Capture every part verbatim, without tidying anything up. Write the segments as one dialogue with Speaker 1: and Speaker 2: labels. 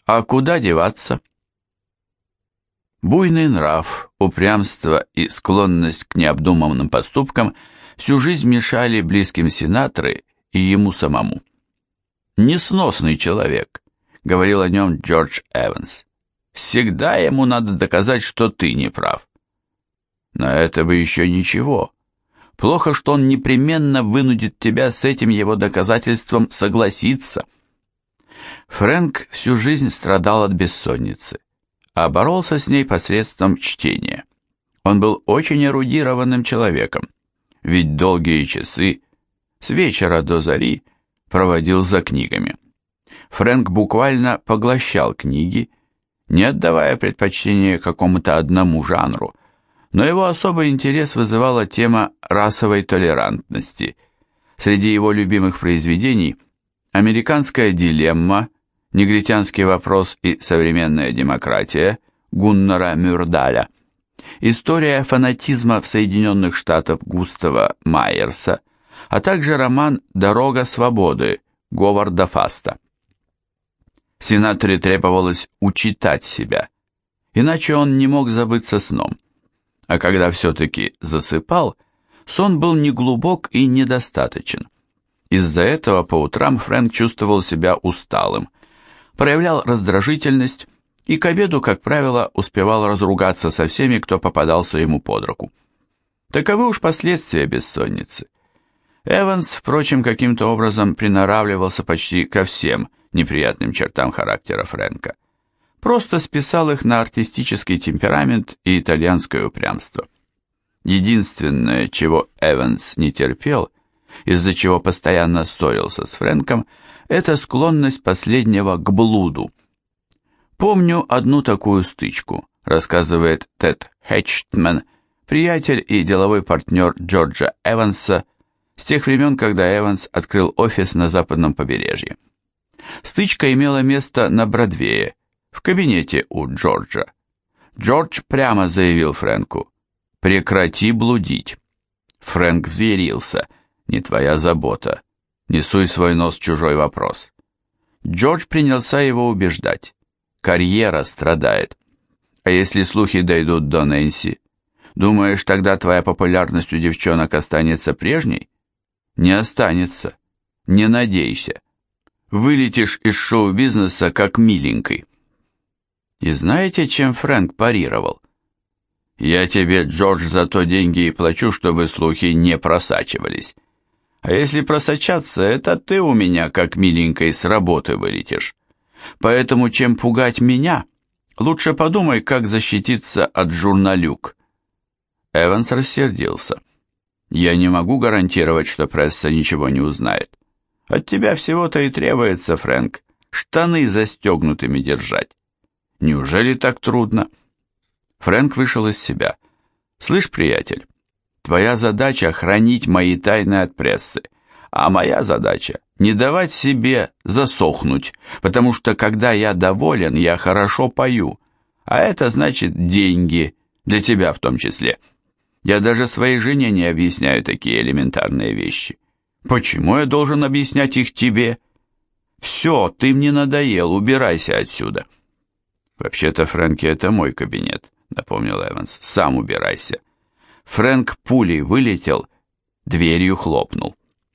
Speaker 1: А куда деваться? Буйный нрав, упрямство и склонность к необдуманным поступкам всю жизнь мешали близким Синатры и ему самому. «Несносный человек», — говорил о нем Джордж Эванс. «Всегда ему надо доказать, что ты не прав». Но это бы еще ничего. Плохо, что он непременно вынудит тебя с этим его доказательством согласиться. Фрэнк всю жизнь страдал от бессонницы, а боролся с ней посредством чтения. Он был очень эрудированным человеком, ведь долгие часы, с вечера до зари, проводил за книгами. Фрэнк буквально поглощал книги, не отдавая предпочтения какому-то одному жанру, но его особый интерес вызывала тема расовой толерантности. Среди его любимых произведений «Американская дилемма», «Негритянский вопрос и современная демократия» Гуннара Мюрдаля, история фанатизма в Соединенных Штатах Густава Майерса, а также роман «Дорога свободы» Говарда Фаста. Синатре требовалось учитать себя, иначе он не мог забыться сном. А когда все-таки засыпал, сон был неглубок и недостаточен. Из-за этого по утрам Фрэнк чувствовал себя усталым, проявлял раздражительность и к обеду, как правило, успевал разругаться со всеми, кто попадался ему под руку. Таковы уж последствия бессонницы. Эванс, впрочем, каким-то образом приноравливался почти ко всем неприятным чертам характера Фрэнка. Просто списал их на артистический темперамент и итальянское упрямство. Единственное, чего Эванс не терпел, из-за чего постоянно ссорился с Фрэнком, это склонность последнего к блуду. «Помню одну такую стычку», рассказывает Тед Хэтчтман, приятель и деловой партнер Джорджа Эванса, с тех времен, когда Эванс открыл офис на западном побережье. Стычка имела место на Бродвее, в кабинете у Джорджа. Джордж прямо заявил Фрэнку: «Прекрати блудить». Фрэнк взъярился: «Не твоя забота, не суй свой нос в чужой вопрос». Джордж принялся его убеждать: «Карьера страдает. А если слухи дойдут до Нэнси, думаешь, тогда твоя популярность у девчонок останется прежней? Не останется. Не надейся. Вылетишь из шоу-бизнеса как миленький». И знаете, чем Фрэнк парировал? «Я тебе, Джордж, за то деньги и плачу, чтобы слухи не просачивались. А если просочатся, это ты у меня, как миленькой, с работы вылетишь. Поэтому, чем пугать меня, лучше подумай, как защититься от журналюк». Эванс рассердился. «Я не могу гарантировать, что пресса ничего не узнает. От тебя всего-то и требуется, Фрэнк, штаны застегнутыми держать. Неужели так трудно?» Фрэнк вышел из себя. «Слышь, приятель, твоя задача хранить мои тайны от прессы, а моя задача не давать себе засохнуть, потому что когда я доволен, я хорошо пою, а это значит деньги, для тебя в том числе. Я даже своей жене не объясняю такие элементарные вещи. Почему я должен объяснять их тебе? Все, ты мне надоел, убирайся отсюда». «Вообще-то, Фрэнки, это мой кабинет», — напомнил Эванс. «Сам убирайся». Фрэнк пулей вылетел, дверью хлопнул.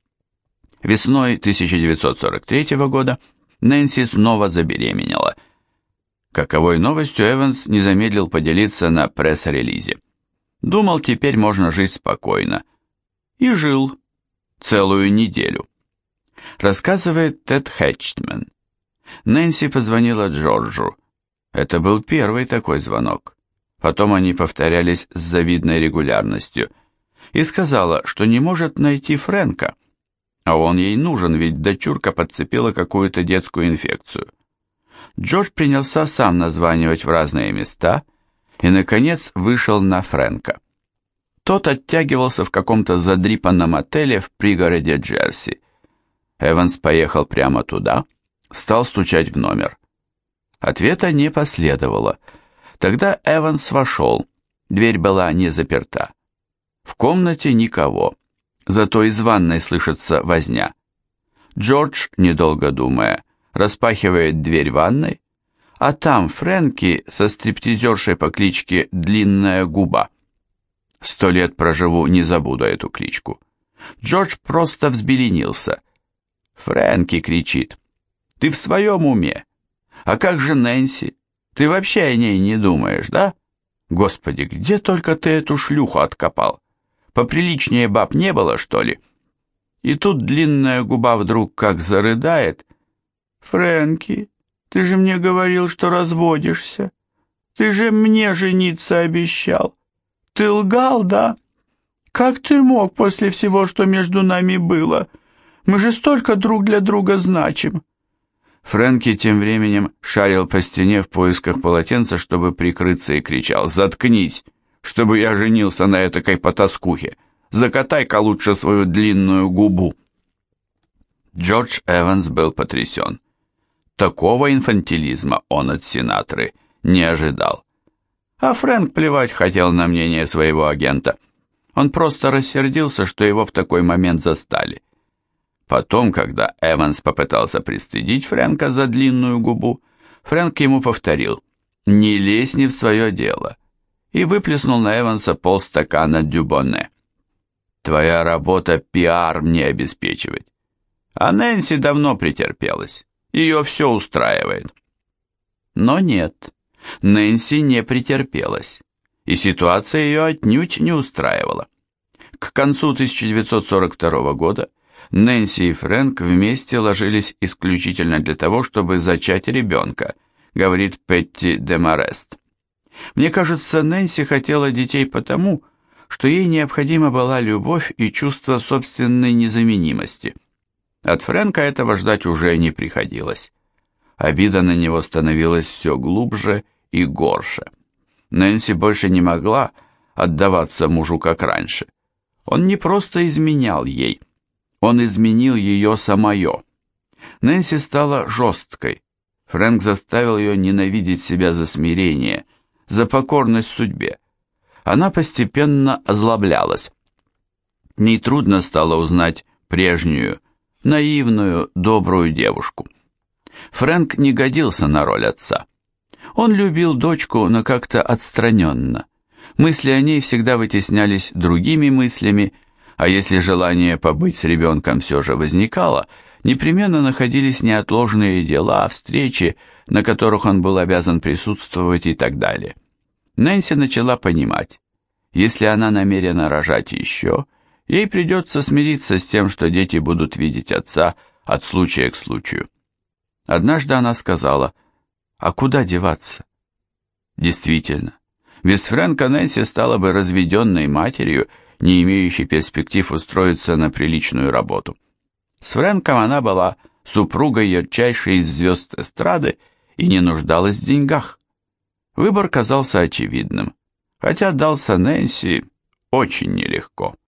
Speaker 1: Весной тысяча девятьсот сорок третьего года Нэнси снова забеременела. Каковой новостью Эванс не замедлил поделиться на пресс-релизе. Думал, теперь можно жить спокойно. И жил целую неделю. Рассказывает Тед Хэтчтман. Нэнси позвонила Джорджу. Это был первый такой звонок. Потом они повторялись с завидной регулярностью. И сказала, что не может найти Фрэнка. А он ей нужен, ведь дочурка подцепила какую-то детскую инфекцию. Джордж принялся сам названивать в разные места и, наконец, вышел на Фрэнка. Тот оттягивался в каком-то задрипанном отеле в пригороде Джерси. Эванс поехал прямо туда, стал стучать в номер. Ответа не последовало. Тогда Эванс вошел, дверь была не заперта. В комнате никого, зато из ванной слышится возня. Джордж, недолго думая, распахивает дверь ванной, а там Фрэнки со стриптизершей по кличке Длинная Губа. Сто лет проживу, не забуду эту кличку. Джордж просто взбеленился. «Фрэнки!» — кричит. «Ты в своем уме? А как же Нэнси? Ты вообще о ней не думаешь, да? Господи, где только ты эту шлюху откопал? Поприличнее баб не было, что ли?» И тут Длинная Губа вдруг как зарыдает. «Фрэнки, ты же мне говорил, что разводишься. Ты же мне жениться обещал. Ты лгал, да? Как ты мог после всего, что между нами было? Мы же столько друг для друга значим». Фрэнки тем временем шарил по стене в поисках полотенца, чтобы прикрыться, и кричал: «Заткнись, чтобы я женился на этакой потаскухе. Закатай-ка лучше свою длинную губу». Джордж Эванс был потрясен. Такого инфантилизма он от Синатры не ожидал. А Фрэнк плевать хотел на мнение своего агента. Он просто рассердился, что его в такой момент застали. Потом, когда Эванс попытался пристыдить Фрэнка за длинную губу, Фрэнк ему повторил: «Не лезь не в свое дело», и выплеснул на Эванса полстакана дюбоне. «Твоя работа пиар мне обеспечивать. А Нэнси давно претерпелась, ее все устраивает». Но нет, Нэнси не претерпелась, и ситуация ее отнюдь не устраивала. К концу тысяча девятьсот сорок второго года Нэнси и Фрэнк вместе ложились исключительно для того, чтобы зачать ребенка, говорит Петти Демарест. «Мне кажется, Нэнси хотела детей потому, что ей необходима была любовь и чувство собственной незаменимости. От Фрэнка этого ждать уже не приходилось. Обида на него становилась все глубже и горше. Нэнси больше не могла отдаваться мужу, как раньше. Он не просто изменял ей, он изменил ее самое. Нэнси стала жесткой. Фрэнк заставил ее ненавидеть себя за смирение, за покорность судьбе. Она постепенно озлоблялась. Нетрудно стало узнать прежнюю, наивную, добрую девушку. Фрэнк не годился на роль отца. Он любил дочку, но как-то отстраненно. Мысли о ней всегда вытеснялись другими мыслями, а если желание побыть с ребенком все же возникало, непременно находились неотложные дела, встречи, на которых он был обязан присутствовать и так далее. Нэнси начала понимать, если она намерена рожать еще, ей придется смириться с тем, что дети будут видеть отца от случая к случаю. Однажды она сказала: «А куда деваться?» Действительно, без Фрэнка Нэнси стала бы разведенной матерью, не имеющей перспектив устроиться на приличную работу. С Фрэнком она была супругой ярчайшей из звезд эстрады и не нуждалась в деньгах. Выбор казался очевидным, хотя дался Нэнси очень нелегко.